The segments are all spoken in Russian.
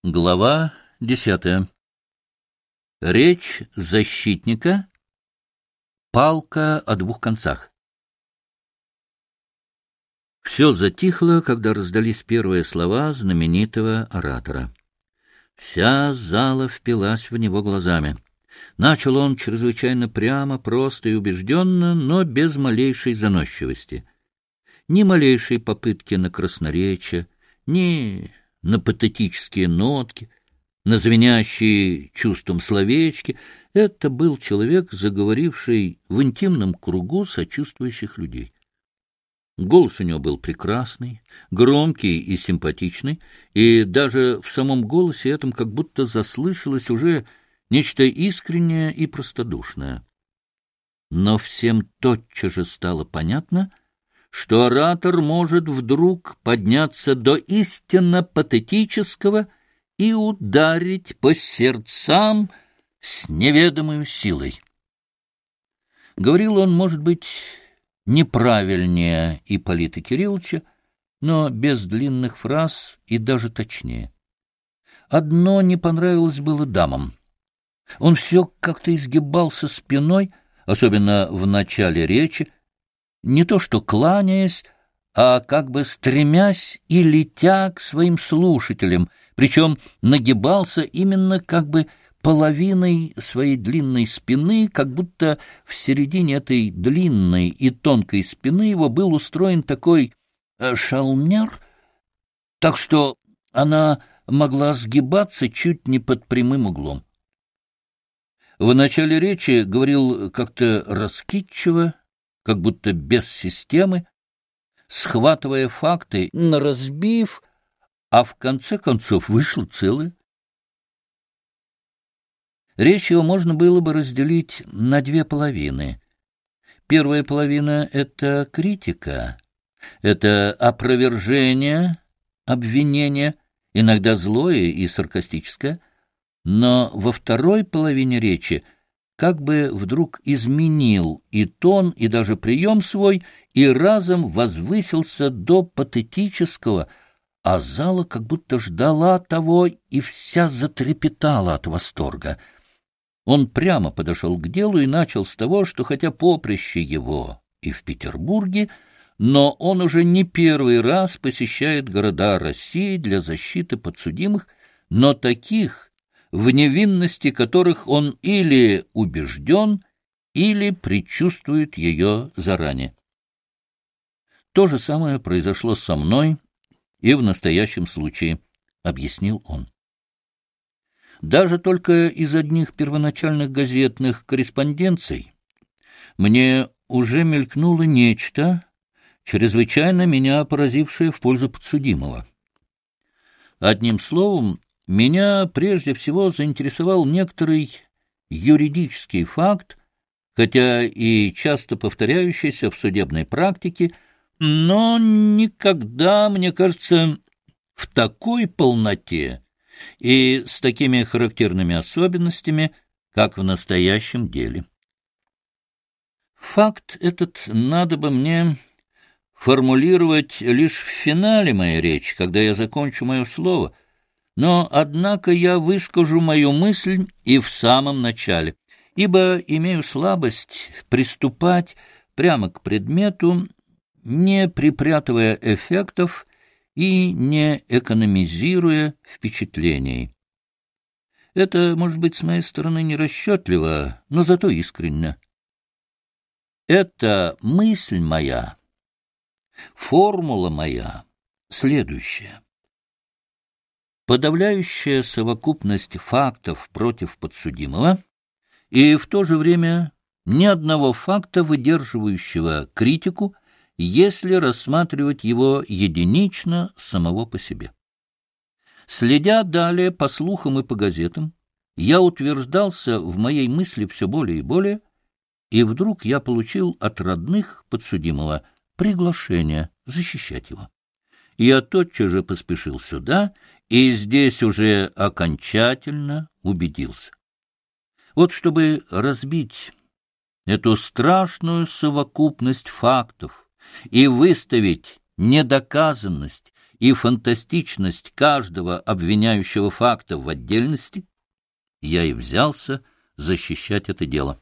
Глава 10. Речь защитника. Палка о двух концах. Все затихло, когда раздались первые слова знаменитого оратора. Вся зала впилась в него глазами. Начал он чрезвычайно прямо, просто и убежденно, но без малейшей заносчивости. Ни малейшей попытки на красноречие, ни на патетические нотки, на звенящие чувством словечки. Это был человек, заговоривший в интимном кругу сочувствующих людей. Голос у него был прекрасный, громкий и симпатичный, и даже в самом голосе этом как будто заслышалось уже нечто искреннее и простодушное. Но всем тотчас же стало понятно, что оратор может вдруг подняться до истинно патетического и ударить по сердцам с неведомой силой. Говорил он, может быть, неправильнее Ипполита Кирилловича, но без длинных фраз и даже точнее. Одно не понравилось было дамам. Он все как-то изгибался спиной, особенно в начале речи, не то что кланяясь, а как бы стремясь и летя к своим слушателям, причем нагибался именно как бы половиной своей длинной спины, как будто в середине этой длинной и тонкой спины его был устроен такой шалмер, так что она могла сгибаться чуть не под прямым углом. В начале речи говорил как-то раскидчиво, как будто без системы, схватывая факты, наразбив, а в конце концов вышло целое. Речь его можно было бы разделить на две половины. Первая половина — это критика, это опровержение, обвинение, иногда злое и саркастическое, но во второй половине речи как бы вдруг изменил и тон, и даже прием свой, и разом возвысился до патетического, а зала как будто ждала того и вся затрепетала от восторга. Он прямо подошел к делу и начал с того, что хотя поприще его и в Петербурге, но он уже не первый раз посещает города России для защиты подсудимых, но таких, в невинности которых он или убежден, или предчувствует ее заранее. То же самое произошло со мной и в настоящем случае, — объяснил он. Даже только из одних первоначальных газетных корреспонденций мне уже мелькнуло нечто, чрезвычайно меня поразившее в пользу подсудимого. Одним словом, меня прежде всего заинтересовал некоторый юридический факт, хотя и часто повторяющийся в судебной практике, но никогда, мне кажется, в такой полноте и с такими характерными особенностями, как в настоящем деле. Факт этот надо бы мне формулировать лишь в финале моей речи, когда я закончу мое слово, но, однако, я выскажу мою мысль и в самом начале, ибо имею слабость приступать прямо к предмету, не припрятывая эффектов и не экономизируя впечатлений. Это, может быть, с моей стороны нерасчетливо, но зато искренне. Эта мысль моя, формула моя следующая. Подавляющая совокупность фактов против подсудимого и в то же время ни одного факта, выдерживающего критику, если рассматривать его единично самого по себе. Следя далее по слухам и по газетам, я утверждался в моей мысли все более и более, и вдруг я получил от родных подсудимого приглашение защищать его. Я тотчас же поспешил сюда, и здесь уже окончательно убедился. Вот чтобы разбить эту страшную совокупность фактов и выставить недоказанность и фантастичность каждого обвиняющего факта в отдельности, я и взялся защищать это дело.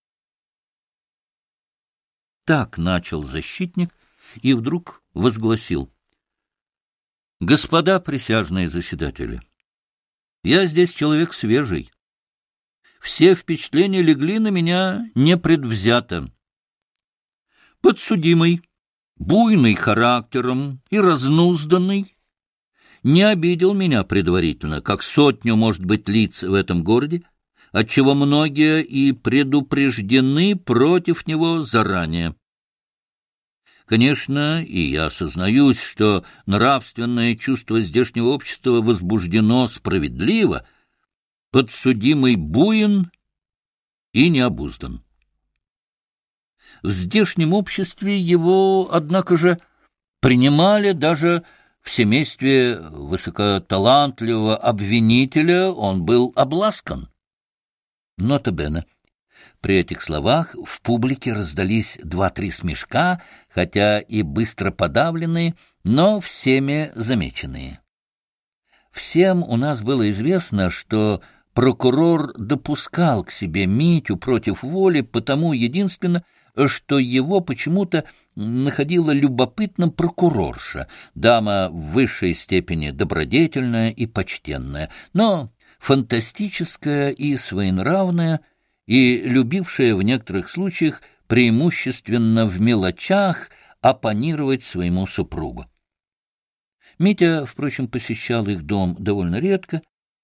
Так начал защитник и вдруг возгласил: «Господа присяжные заседатели, я здесь человек свежий. Все впечатления легли на меня непредвзято. Подсудимый, буйный характером и разнузданный, не обидел меня предварительно, как сотню, может быть, лиц в этом городе, отчего многие и предупреждены против него заранее. Конечно, и я сознаюсь, что нравственное чувство здешнего общества возбуждено справедливо, подсудимый буен и необуздан. В здешнем обществе его, однако же, принимали даже в семействе высокоталантливого обвинителя, он был обласкан. Нота бене. При этих словах в публике раздались 2-3 смешка, хотя и быстро подавленные, но всеми замеченные. Всем у нас было известно, что прокурор допускал к себе Митю против воли, потому единственно, что его почему-то находила любопытным прокурорша, дама в высшей степени добродетельная и почтенная, но фантастическая и своенравная, и любившая в некоторых случаях преимущественно в мелочах оппонировать своему супругу. Митя, впрочем, посещал их дом довольно редко.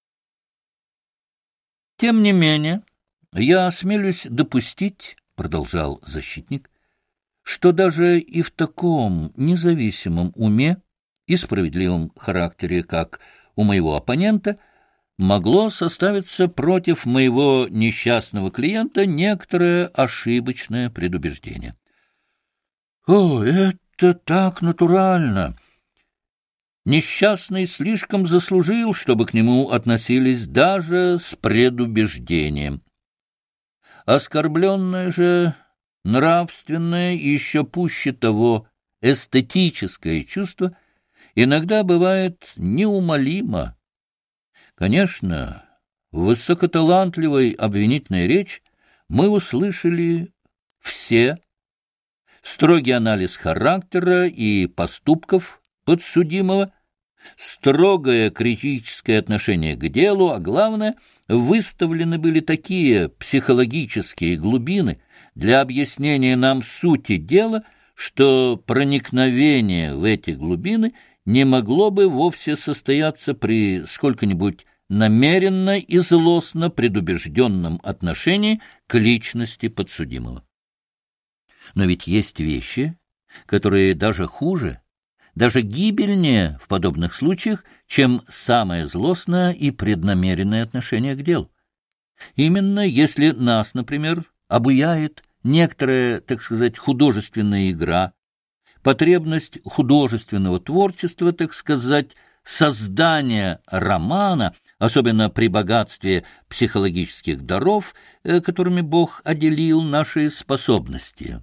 «Тем не менее, я осмелюсь допустить, — продолжал защитник, — что даже и в таком независимом уме и справедливом характере, как у моего оппонента, могло составиться против моего несчастного клиента некоторое ошибочное предубеждение». «О, это так натурально! Несчастный слишком заслужил, чтобы к нему относились даже с предубеждением. Оскорбленное же нравственное и еще пуще того эстетическое чувство иногда бывает неумолимо. Конечно, в высокоталантливой обвинительной речи мы услышали все строгий анализ характера и поступков подсудимого, строгое критическое отношение к делу, а главное, выставлены были такие психологические глубины для объяснения нам сути дела, что проникновение в эти глубины не могло бы вовсе состояться при сколько-нибудь намеренно и злостно предубежденном отношении к личности подсудимого. Но ведь есть вещи, которые даже хуже, даже гибельнее в подобных случаях, чем самое злостное и преднамеренное отношение к делу. Именно если нас, например, обуяет некоторая, так сказать, художественная игра, потребность художественного творчества, так сказать, создания романа, особенно при богатстве психологических даров, которыми Бог оделил наши способности.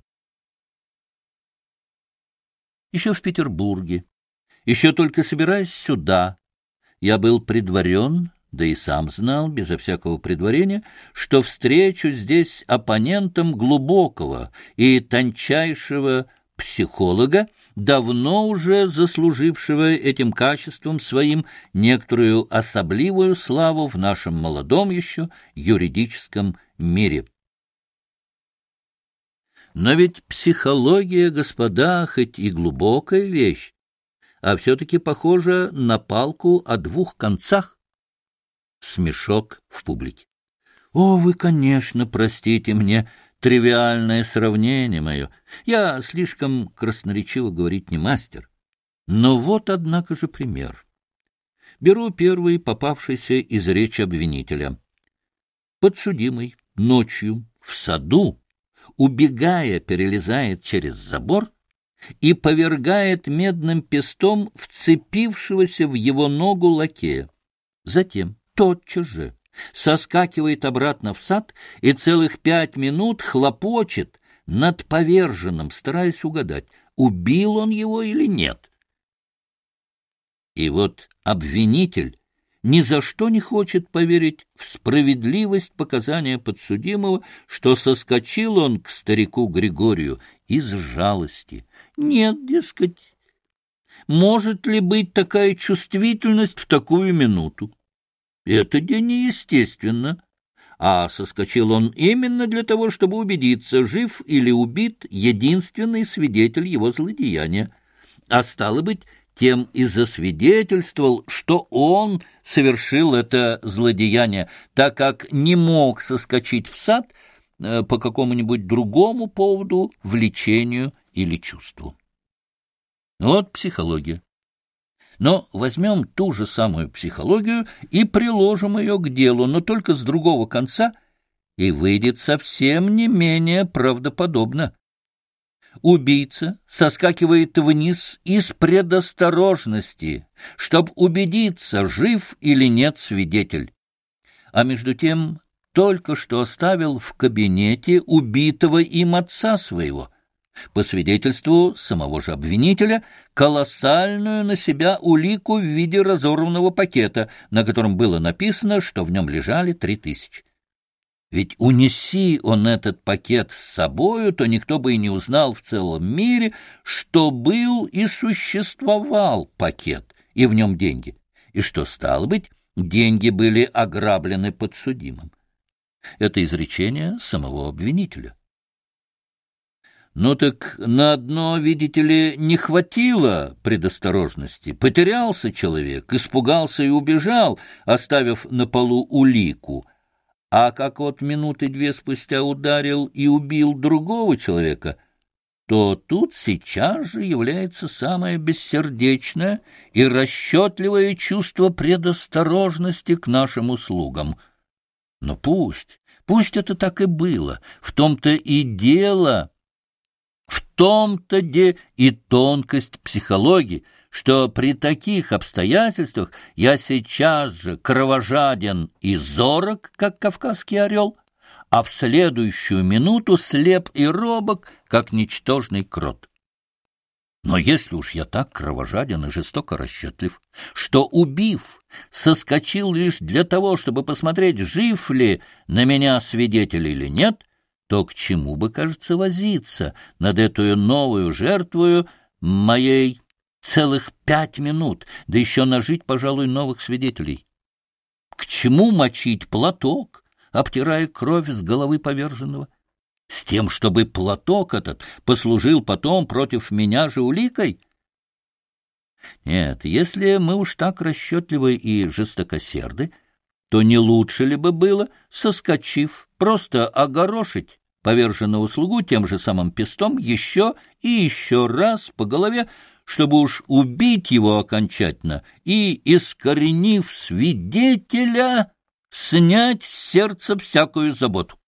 Еще в Петербурге, еще только собираясь сюда, я был предварен, да и сам знал, безо всякого предварения, что встречу здесь оппонентом глубокого и тончайшего психолога, давно уже заслужившего этим качеством своим некоторую особливую славу в нашем молодом еще юридическом мире. Но ведь психология, господа, хоть и глубокая вещь, а все-таки похожа на палку о двух концах. Смешок в публике. О, вы, конечно, простите мне тривиальное сравнение мое. Я слишком красноречиво говорить не мастер. Но вот, однако же, пример. Беру первый попавшийся из речи обвинителя. Подсудимый ночью в саду, убегая, перелезает через забор и повергает медным пестом вцепившегося в его ногу лакея. Затем тотчас же соскакивает обратно в сад и целых 5 минут хлопочет над поверженным, стараясь угадать, убил он его или нет. И вот обвинитель ни за что не хочет поверить в справедливость показания подсудимого, что соскочил он к старику Григорию из жалости. Нет, дескать, может ли быть такая чувствительность в такую минуту? Это неестественно. А соскочил он именно для того, чтобы убедиться, жив или убит единственный свидетель его злодеяния. А стало быть, тем и засвидетельствовал, что он совершил это злодеяние, так как не мог соскочить в сад по какому-нибудь другому поводу, влечению или чувству. Вот психология. Но возьмем ту же самую психологию и приложим ее к делу, но только с другого конца, и выйдет совсем не менее правдоподобно. Убийца соскакивает вниз из предосторожности, чтобы убедиться, жив или нет свидетель. А между тем только что оставил в кабинете убитого им отца своего, по свидетельству самого же обвинителя, колоссальную на себя улику в виде разорванного пакета, на котором было написано, что в нем лежали 3000. Ведь унеси он этот пакет с собою, то никто бы и не узнал в целом мире, что был и существовал пакет, и в нем деньги, и что, стало быть, деньги были ограблены подсудимым. Это изречение самого обвинителя. Ну так на одно, видите ли, не хватило предосторожности. Потерялся человек, испугался и убежал, оставив на полу улику. А как вот минуты две спустя ударил и убил другого человека, то тут сейчас же является самое бессердечное и расчетливое чувство предосторожности к нашим услугам. Но пусть это так и было, в том-то и дело, в том-то и тонкость психологии, что при таких обстоятельствах я сейчас же кровожаден и зорок, как кавказский орел, а в следующую минуту слеп и робок, как ничтожный крот. Но если уж я так кровожаден и жестоко расчетлив, что, убив, соскочил лишь для того, чтобы посмотреть, жив ли на меня свидетель или нет, то к чему бы, кажется, возиться над эту новую жертвою моей целых 5 минут, да еще нажить, пожалуй, новых свидетелей? К чему мочить платок, обтирая кровь с головы поверженного? С тем, чтобы платок этот послужил потом против меня же уликой? Нет, если мы уж так расчетливы и жестокосерды, то не лучше ли бы было, соскочив, просто огорошить поверженного слугу тем же самым пестом еще и еще раз по голове, чтобы уж убить его окончательно и, искоренив свидетеля, снять с сердца всякую заботу.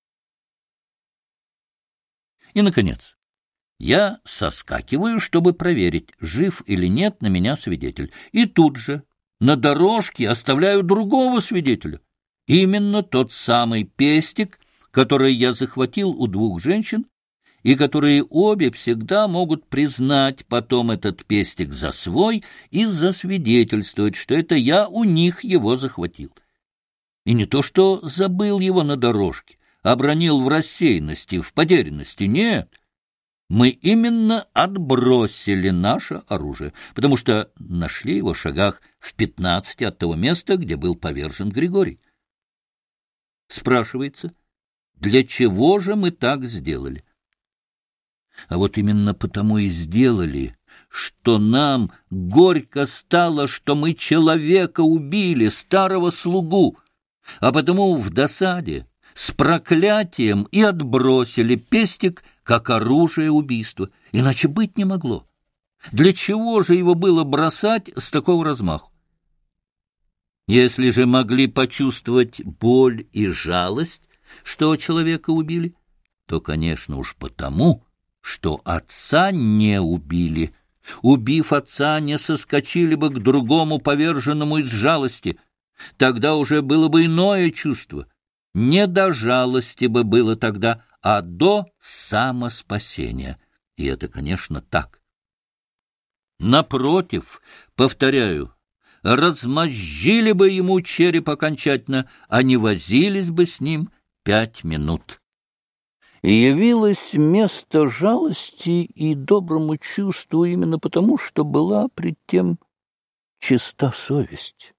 И, наконец, я соскакиваю, чтобы проверить, жив или нет на меня свидетель, и тут же на дорожке оставляю другого свидетеля, именно тот самый пестик, который я захватил у 2 женщин, и которые обе всегда могут признать потом этот пестик за свой и засвидетельствовать, что это я у них его захватил. И не то что забыл его на дорожке, обронил в рассеянности, в потерянности, нет. Мы именно отбросили наше оружие, потому что нашли его в шагах в 15 от того места, где был повержен Григорий. Спрашивается, для чего же мы так сделали? А вот именно потому и сделали, что нам горько стало, что мы человека убили, старого слугу, а потому в досаде, с проклятием и отбросили пестик как оружие убийства. Иначе быть не могло. Для чего же его было бросать с такого размаху? Если же могли почувствовать боль и жалость, что человека убили, то, конечно, уж потому, что отца не убили. Убив отца, не соскочили бы к другому поверженному из жалости. Тогда уже было бы иное чувство. Не до жалости бы было тогда, а до самоспасения. И это, конечно, так. Напротив, повторяю, размозжили бы ему череп окончательно, а не возились бы с ним 5 минут. И явилось место жалости и доброму чувству именно потому, что была пред тем чиста совесть.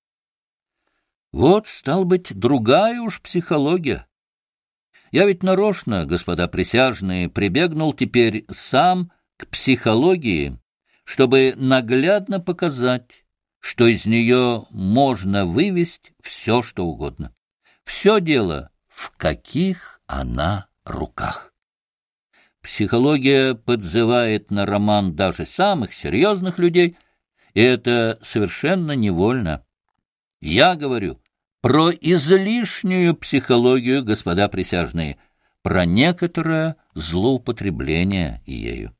Вот, стал быть, другая уж психология. Я ведь нарочно, господа присяжные, прибегнул теперь сам к психологии, чтобы наглядно показать, что из нее можно вывести все, что угодно. Все дело, в каких она руках. Психология подзывает на роман даже самых серьезных людей, и это совершенно невольно. Я говорю про излишнюю психологию, господа присяжные, про некоторое злоупотребление ею.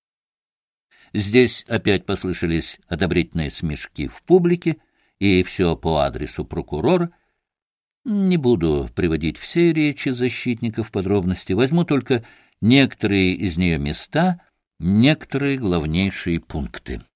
Здесь опять послышались одобрительные смешки в публике, и все по адресу прокурора. Не буду приводить все речи защитников в подробности, возьму только некоторые из нее места, некоторые главнейшие пункты.